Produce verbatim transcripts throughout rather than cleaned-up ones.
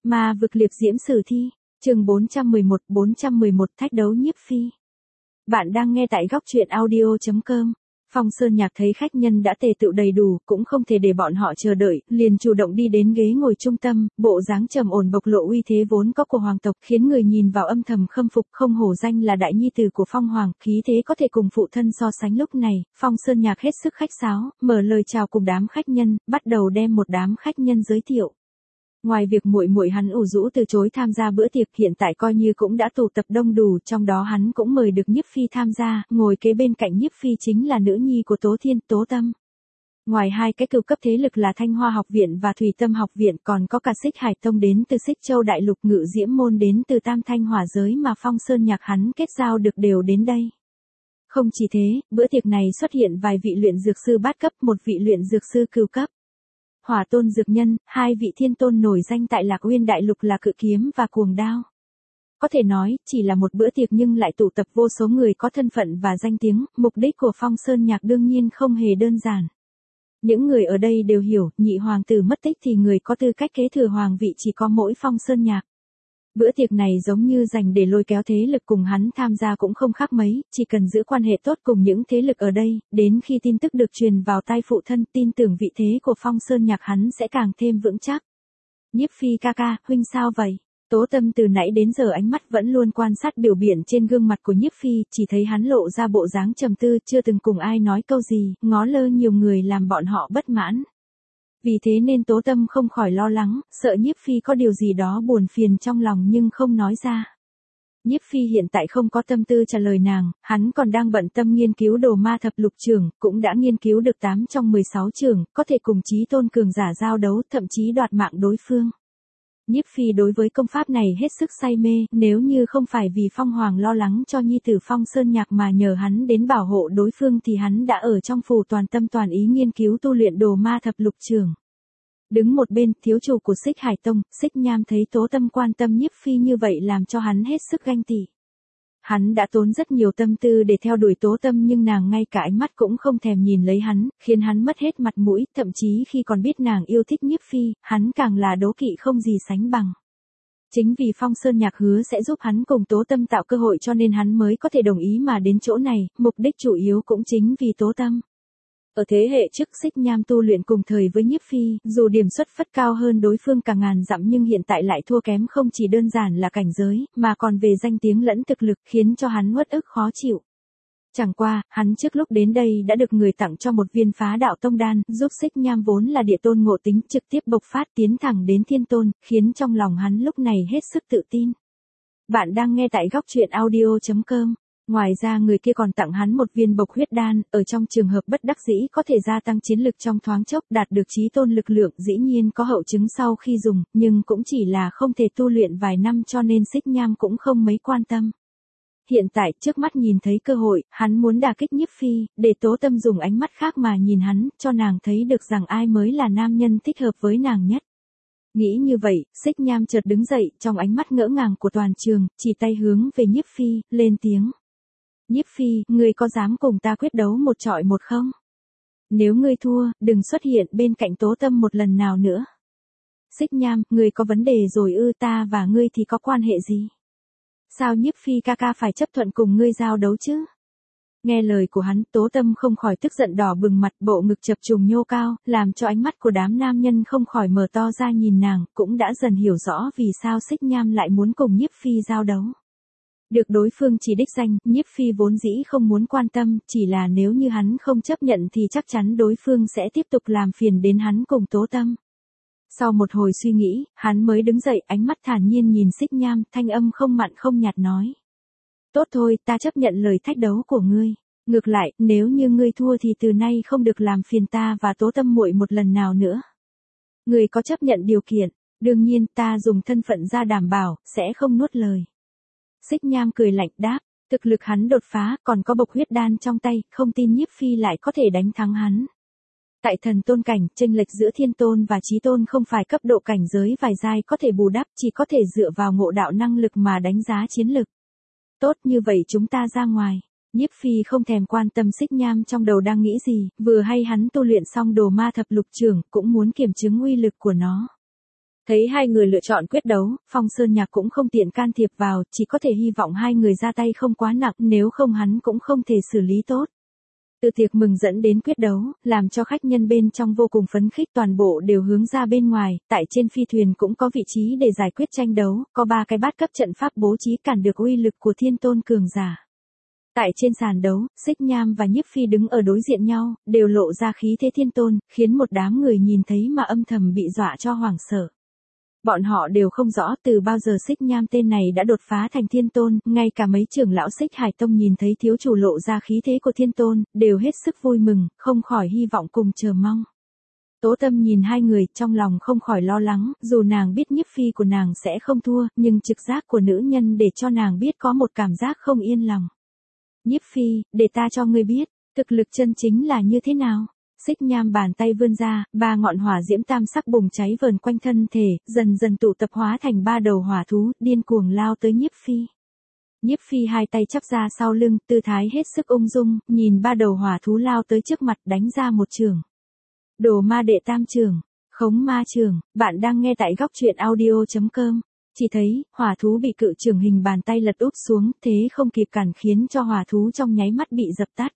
Ma vực liệp diễm sử thi, chương bốn trăm mười một, bốn trăm mười một thách đấu nhiếp phi. Bạn đang nghe tại góc truyện audio chấm com. Phong Sơn Nhạc thấy khách nhân đã tề tựu đầy đủ, cũng không thể để bọn họ chờ đợi, liền chủ động đi đến ghế ngồi trung tâm, bộ dáng trầm ổn bộc lộ uy thế vốn có của hoàng tộc, khiến người nhìn vào âm thầm khâm phục. Không hổ danh là đại nhi tử của Phong Hoàng, khí thế có thể cùng phụ thân so sánh. Lúc này, Phong Sơn Nhạc hết sức khách sáo, mở lời chào cùng đám khách nhân, bắt đầu đem một đám khách nhân giới thiệu. Ngoài việc muội muội hắn ủ rũ từ chối tham gia bữa tiệc, hiện tại coi như cũng đã tụ tập đông đủ, trong đó hắn cũng mời được nhiếp phi tham gia, ngồi kế bên cạnh nhiếp phi chính là nữ nhi của Tố Thiên, Tố Tâm. Ngoài hai cái cựu cấp thế lực là Thanh Hoa học viện và Thủy Tâm học viện, còn có cả Xích Hải Tông đến từ Xích Châu đại lục, Ngự Diễm môn đến từ Tam Thanh hỏa giới mà Phong Sơn Nhạc hắn kết giao được đều đến đây. Không chỉ thế, bữa tiệc này xuất hiện vài vị luyện dược sư bát cấp, một vị luyện dược sư cửu cấp. Hỏa tôn dược nhân, hai vị thiên tôn nổi danh tại Lạc Uyên đại lục là Cự Kiếm và Cuồng Đao. Có thể nói, chỉ là một bữa tiệc nhưng lại tụ tập vô số người có thân phận và danh tiếng, mục đích của Phong Sơn Nhạc đương nhiên không hề đơn giản. Những người ở đây đều hiểu, nhị hoàng tử mất tích thì người có tư cách kế thừa hoàng vị chỉ có mỗi Phong Sơn Nhạc. Bữa tiệc này giống như dành để lôi kéo thế lực cùng hắn tham gia cũng không khác mấy, chỉ cần giữ quan hệ tốt cùng những thế lực ở đây, đến khi tin tức được truyền vào tai phụ thân, tin tưởng vị thế của Phong Sơn Nhạc hắn sẽ càng thêm vững chắc. Nhiếp phi ca ca, huynh sao vậy? Tố Tâm từ nãy đến giờ ánh mắt vẫn luôn quan sát biểu biển trên gương mặt của nhiếp phi, chỉ thấy hắn lộ ra bộ dáng trầm tư, chưa từng cùng ai nói câu gì, ngó lơ nhiều người làm bọn họ bất mãn. Vì thế nên Tố Tâm không khỏi lo lắng, sợ nhiếp phi có điều gì đó buồn phiền trong lòng nhưng không nói ra. Nhiếp phi hiện tại không có tâm tư trả lời nàng, hắn còn đang bận tâm nghiên cứu đồ ma thập lục trưởng, cũng đã nghiên cứu được tám trong mười sáu trưởng, có thể cùng chí tôn cường giả giao đấu, thậm chí đoạt mạng đối phương. Nhiếp phi đối với công pháp này hết sức say mê, nếu như không phải vì Phong Hoàng lo lắng cho nhi tử Phong Sơn Nhạc mà nhờ hắn đến bảo hộ đối phương thì hắn đã ở trong phủ toàn tâm toàn ý nghiên cứu tu luyện đồ ma thập lục trưởng. Đứng một bên, thiếu chủ của Xích Hải Tông, Xích Nham thấy Tố Tâm quan tâm nhiếp phi như vậy làm cho hắn hết sức ganh tị. Hắn đã tốn rất nhiều tâm tư để theo đuổi Tố Tâm nhưng nàng ngay cả ánh mắt cũng không thèm nhìn lấy hắn, khiến hắn mất hết mặt mũi, thậm chí khi còn biết nàng yêu thích nhiếp phi, hắn càng là đố kỵ không gì sánh bằng. Chính vì Phong Sơn Nhạc hứa sẽ giúp hắn cùng Tố Tâm tạo cơ hội cho nên hắn mới có thể đồng ý mà đến chỗ này, mục đích chủ yếu cũng chính vì Tố Tâm. Ở thế hệ trước Xích Nham tu luyện cùng thời với nhiếp phi, dù điểm xuất phát cao hơn đối phương cả ngàn dặm nhưng hiện tại lại thua kém không chỉ đơn giản là cảnh giới, mà còn về danh tiếng lẫn thực lực khiến cho hắn uất ức khó chịu. Chẳng qua, hắn trước lúc đến đây đã được người tặng cho một viên phá đạo tông đan, giúp Xích Nham vốn là địa tôn ngộ tính trực tiếp bộc phát tiến thẳng đến thiên tôn, khiến trong lòng hắn lúc này hết sức tự tin. Bạn đang nghe tại góc truyện audio chấm com. Ngoài ra người kia còn tặng hắn một viên bộc huyết đan, ở trong trường hợp bất đắc dĩ có thể gia tăng chiến lực trong thoáng chốc, đạt được chí tôn lực lượng, dĩ nhiên có hậu chứng sau khi dùng, nhưng cũng chỉ là không thể tu luyện vài năm cho nên Xích Nham cũng không mấy quan tâm. Hiện tại, trước mắt nhìn thấy cơ hội, hắn muốn đả kích nhiếp phi, để Tố Tâm dùng ánh mắt khác mà nhìn hắn, cho nàng thấy được rằng ai mới là nam nhân thích hợp với nàng nhất. Nghĩ như vậy, Xích Nham chợt đứng dậy, trong ánh mắt ngỡ ngàng của toàn trường, chỉ tay hướng về nhiếp phi, lên tiếng. Nhiếp phi, ngươi có dám cùng ta quyết đấu một trọi một không? Nếu ngươi thua, đừng xuất hiện bên cạnh Tố Tâm một lần nào nữa. Xích Nham, ngươi có vấn đề rồi ư? Ta và ngươi thì có quan hệ gì? Sao nhiếp phi ca ca phải chấp thuận cùng ngươi giao đấu chứ? Nghe lời của hắn, Tố Tâm không khỏi tức giận đỏ bừng mặt, bộ ngực chập trùng nhô cao, làm cho ánh mắt của đám nam nhân không khỏi mở to ra nhìn nàng, cũng đã dần hiểu rõ vì sao Xích Nham lại muốn cùng nhiếp phi giao đấu. Được đối phương chỉ đích danh, nhiếp phi vốn dĩ không muốn quan tâm, chỉ là nếu như hắn không chấp nhận thì chắc chắn đối phương sẽ tiếp tục làm phiền đến hắn cùng Tố Tâm. Sau một hồi suy nghĩ, hắn mới đứng dậy, ánh mắt thản nhiên nhìn Xích Nham, thanh âm không mặn không nhạt nói. Tốt thôi, ta chấp nhận lời thách đấu của ngươi. Ngược lại, nếu như ngươi thua thì từ nay không được làm phiền ta và Tố Tâm muội một lần nào nữa. Ngươi có chấp nhận điều kiện? Đương nhiên, ta dùng thân phận ra đảm bảo, sẽ không nuốt lời. Xích Nham cười lạnh đáp, thực lực hắn đột phá, còn có bộc huyết đan trong tay, không tin nhiếp phi lại có thể đánh thắng hắn. Tại thần tôn cảnh, chênh lệch giữa thiên tôn và chí tôn không phải cấp độ cảnh giới vài giai có thể bù đắp, chỉ có thể dựa vào ngộ đạo năng lực mà đánh giá chiến lực. Tốt như vậy chúng ta ra ngoài. Nhiếp phi không thèm quan tâm Xích Nham trong đầu đang nghĩ gì, vừa hay hắn tu luyện xong đồ ma thập lục trưởng, cũng muốn kiểm chứng uy lực của nó. Thấy hai người lựa chọn quyết đấu, Phong Sơn Nhạc cũng không tiện can thiệp vào, chỉ có thể hy vọng hai người ra tay không quá nặng, nếu không hắn cũng không thể xử lý tốt. Từ tiệc mừng dẫn đến quyết đấu, làm cho khách nhân bên trong vô cùng phấn khích, toàn bộ đều hướng ra bên ngoài, tại trên phi thuyền cũng có vị trí để giải quyết tranh đấu, có ba cái bát cấp trận pháp bố trí cản được uy lực của thiên tôn cường giả. Tại trên sàn đấu, Xích Nham và Nhiếp Phi đứng ở đối diện nhau, đều lộ ra khí thế thiên tôn, khiến một đám người nhìn thấy mà âm thầm bị dọa cho hoảng sợ. Bọn họ đều không rõ từ bao giờ Xích Nham tên này đã đột phá thành thiên tôn, ngay cả mấy trưởng lão Xích Hải Tông nhìn thấy thiếu chủ lộ ra khí thế của thiên tôn, đều hết sức vui mừng, không khỏi hy vọng cùng chờ mong. Tố Tâm nhìn hai người, trong lòng không khỏi lo lắng, dù nàng biết Nhiếp Phi của nàng sẽ không thua, nhưng trực giác của nữ nhân để cho nàng biết có một cảm giác không yên lòng. Nhiếp Phi, để ta cho ngươi biết, thực lực chân chính là như thế nào. Xích Nham bàn tay vươn ra, ba ngọn hỏa diễm tam sắc bùng cháy vờn quanh thân thể, dần dần tụ tập hóa thành ba đầu hỏa thú, điên cuồng lao tới Nhiếp Phi. Nhiếp Phi hai tay chắp ra sau lưng, tư thái hết sức ung dung, nhìn ba đầu hỏa thú lao tới trước mặt đánh ra một trường. Đồ ma đệ tam trường, khống ma trường, bạn đang nghe tại góc truyện audio chấm com. Chỉ thấy, hỏa thú bị cự trường hình bàn tay lật úp xuống, thế không kịp cản khiến cho hỏa thú trong nháy mắt bị dập tắt.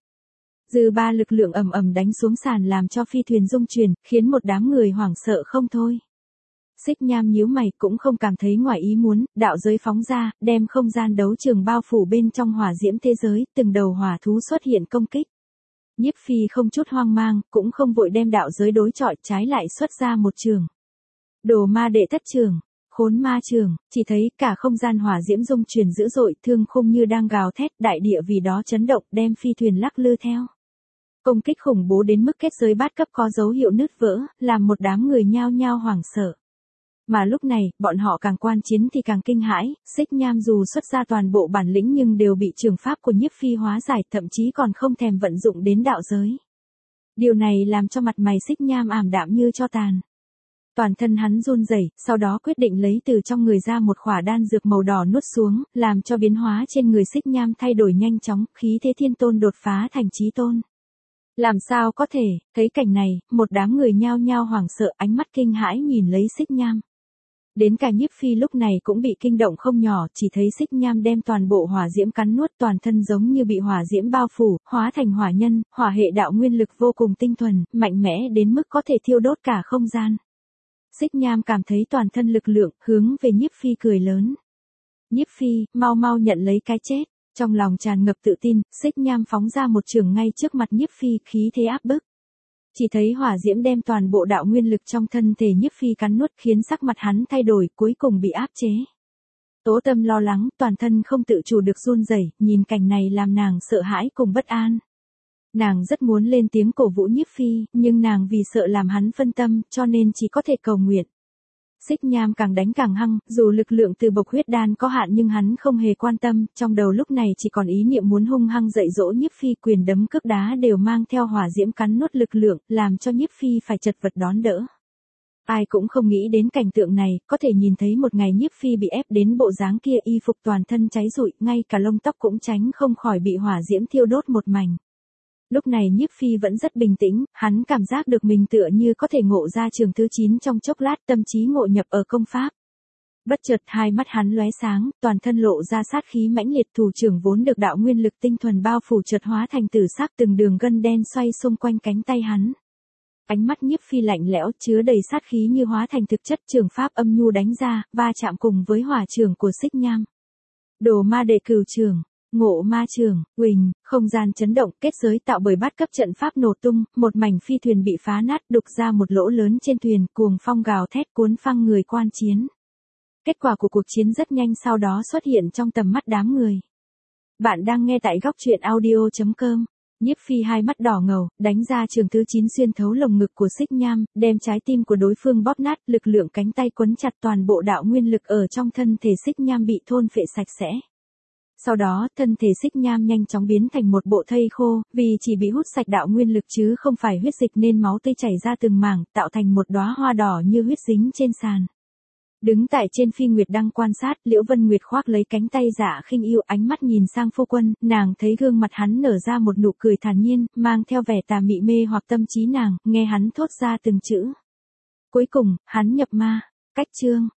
Dư ba lực lượng ầm ầm đánh xuống sàn làm cho phi thuyền rung chuyển, khiến một đám người hoảng sợ không thôi. Xích Nham nhíu mày cũng không cảm thấy ngoài ý muốn, đạo giới phóng ra, đem không gian đấu trường bao phủ bên trong hỏa diễm thế giới, từng đầu hỏa thú xuất hiện công kích. Nhiếp Phi không chút hoang mang, cũng không vội đem đạo giới đối chọi, trái lại xuất ra một trường. Đồ ma đệ thất trường, khốn ma trường, chỉ thấy cả không gian hỏa diễm rung chuyển dữ dội, thương khung như đang gào thét, đại địa vì đó chấn động, đem phi thuyền lắc lư theo. Công kích khủng bố đến mức kết giới bát cấp có dấu hiệu nứt vỡ, làm một đám người nhao nhao hoảng sợ. Mà lúc này, bọn họ càng quan chiến thì càng kinh hãi, Xích Nham dù xuất ra toàn bộ bản lĩnh nhưng đều bị trường pháp của Nhiếp Phi hóa giải, thậm chí còn không thèm vận dụng đến đạo giới. Điều này làm cho mặt mày Xích Nham ảm đạm như tro tàn. Toàn thân hắn run rẩy, sau đó quyết định lấy từ trong người ra một khỏa đan dược màu đỏ nuốt xuống, làm cho biến hóa trên người Xích Nham thay đổi nhanh chóng, khí thế thiên tôn đột phá thành chí tôn. Làm sao có thể, thấy cảnh này, một đám người nhao nhao hoảng sợ, ánh mắt kinh hãi nhìn lấy Xích Nham. Đến cả Nhiếp Phi lúc này cũng bị kinh động không nhỏ, chỉ thấy Xích Nham đem toàn bộ hỏa diễm cắn nuốt, toàn thân giống như bị hỏa diễm bao phủ, hóa thành hỏa nhân, hỏa hệ đạo nguyên lực vô cùng tinh thuần, mạnh mẽ đến mức có thể thiêu đốt cả không gian. Xích Nham cảm thấy toàn thân lực lượng, hướng về Nhiếp Phi cười lớn. Nhiếp Phi, mau mau nhận lấy cái chết. Trong lòng tràn ngập tự tin, Xích Nham phóng ra một trường ngay trước mặt Nhiếp Phi, khí thế áp bức. Chỉ thấy hỏa diễm đem toàn bộ đạo nguyên lực trong thân thể Nhiếp Phi cắn nuốt, khiến sắc mặt hắn thay đổi, cuối cùng bị áp chế. Tố Tâm lo lắng, toàn thân không tự chủ được run rẩy, nhìn cảnh này làm nàng sợ hãi cùng bất an. Nàng rất muốn lên tiếng cổ vũ Nhiếp Phi, nhưng nàng vì sợ làm hắn phân tâm, cho nên chỉ có thể cầu nguyện. Xích Nham càng đánh càng hăng, dù lực lượng từ bộc huyết đan có hạn nhưng hắn không hề quan tâm, trong đầu lúc này chỉ còn ý niệm muốn hung hăng dạy dỗ Nhiếp Phi, quyền đấm cước đá đều mang theo hỏa diễm cắn nuốt lực lượng, làm cho Nhiếp Phi phải chật vật đón đỡ. Ai cũng không nghĩ đến cảnh tượng này, có thể nhìn thấy một ngày Nhiếp Phi bị ép đến bộ dáng kia, y phục toàn thân cháy rụi, ngay cả lông tóc cũng tránh không khỏi bị hỏa diễm thiêu đốt một mảnh. Lúc này Nhiếp Phi vẫn rất bình tĩnh, hắn cảm giác được mình tựa như có thể ngộ ra trường thứ chín trong chốc lát, tâm trí ngộ nhập ở công pháp. Bất chợt hai mắt hắn lóe sáng, toàn thân lộ ra sát khí mãnh liệt, thủ trưởng vốn được đạo nguyên lực tinh thuần bao phủ chợt hóa thành tử sắc, từng đường gân đen xoay xung quanh cánh tay hắn. Ánh mắt Nhiếp Phi lạnh lẽo, chứa đầy sát khí như hóa thành thực chất, trường pháp âm nhu đánh ra, va chạm cùng với hỏa trường của Xích Nham. Đồ ma đệ cửu trường. Ngộ ma trường, huỳnh, không gian chấn động, kết giới tạo bởi bát cấp trận pháp nổ tung, một mảnh phi thuyền bị phá nát, đục ra một lỗ lớn trên thuyền, cuồng phong gào thét cuốn phăng người quan chiến. Kết quả của cuộc chiến rất nhanh sau đó xuất hiện trong tầm mắt đám người. Bạn đang nghe tại góc truyện audio chấm com. Nhiếp Phi hai mắt đỏ ngầu, đánh ra trường thứ chín xuyên thấu lồng ngực của Xích Nham, đem trái tim của đối phương bóp nát, lực lượng cánh tay quấn chặt, toàn bộ đạo nguyên lực ở trong thân thể Xích Nham bị thôn phệ sạch sẽ. Sau đó, thân thể Xích Nham nhanh chóng biến thành một bộ thây khô, vì chỉ bị hút sạch đạo nguyên lực chứ không phải huyết dịch nên máu tươi chảy ra từng mảng, tạo thành một đóa hoa đỏ như huyết dính trên sàn. Đứng tại trên phi nguyệt đăng quan sát, Liễu Vân Nguyệt khoác lấy cánh tay Dạ Khinh Yêu, ánh mắt nhìn sang phu quân, nàng thấy gương mặt hắn nở ra một nụ cười thản nhiên, mang theo vẻ tà mị mê hoặc tâm trí nàng, nghe hắn thốt ra từng chữ. Cuối cùng, hắn nhập ma. Cách chương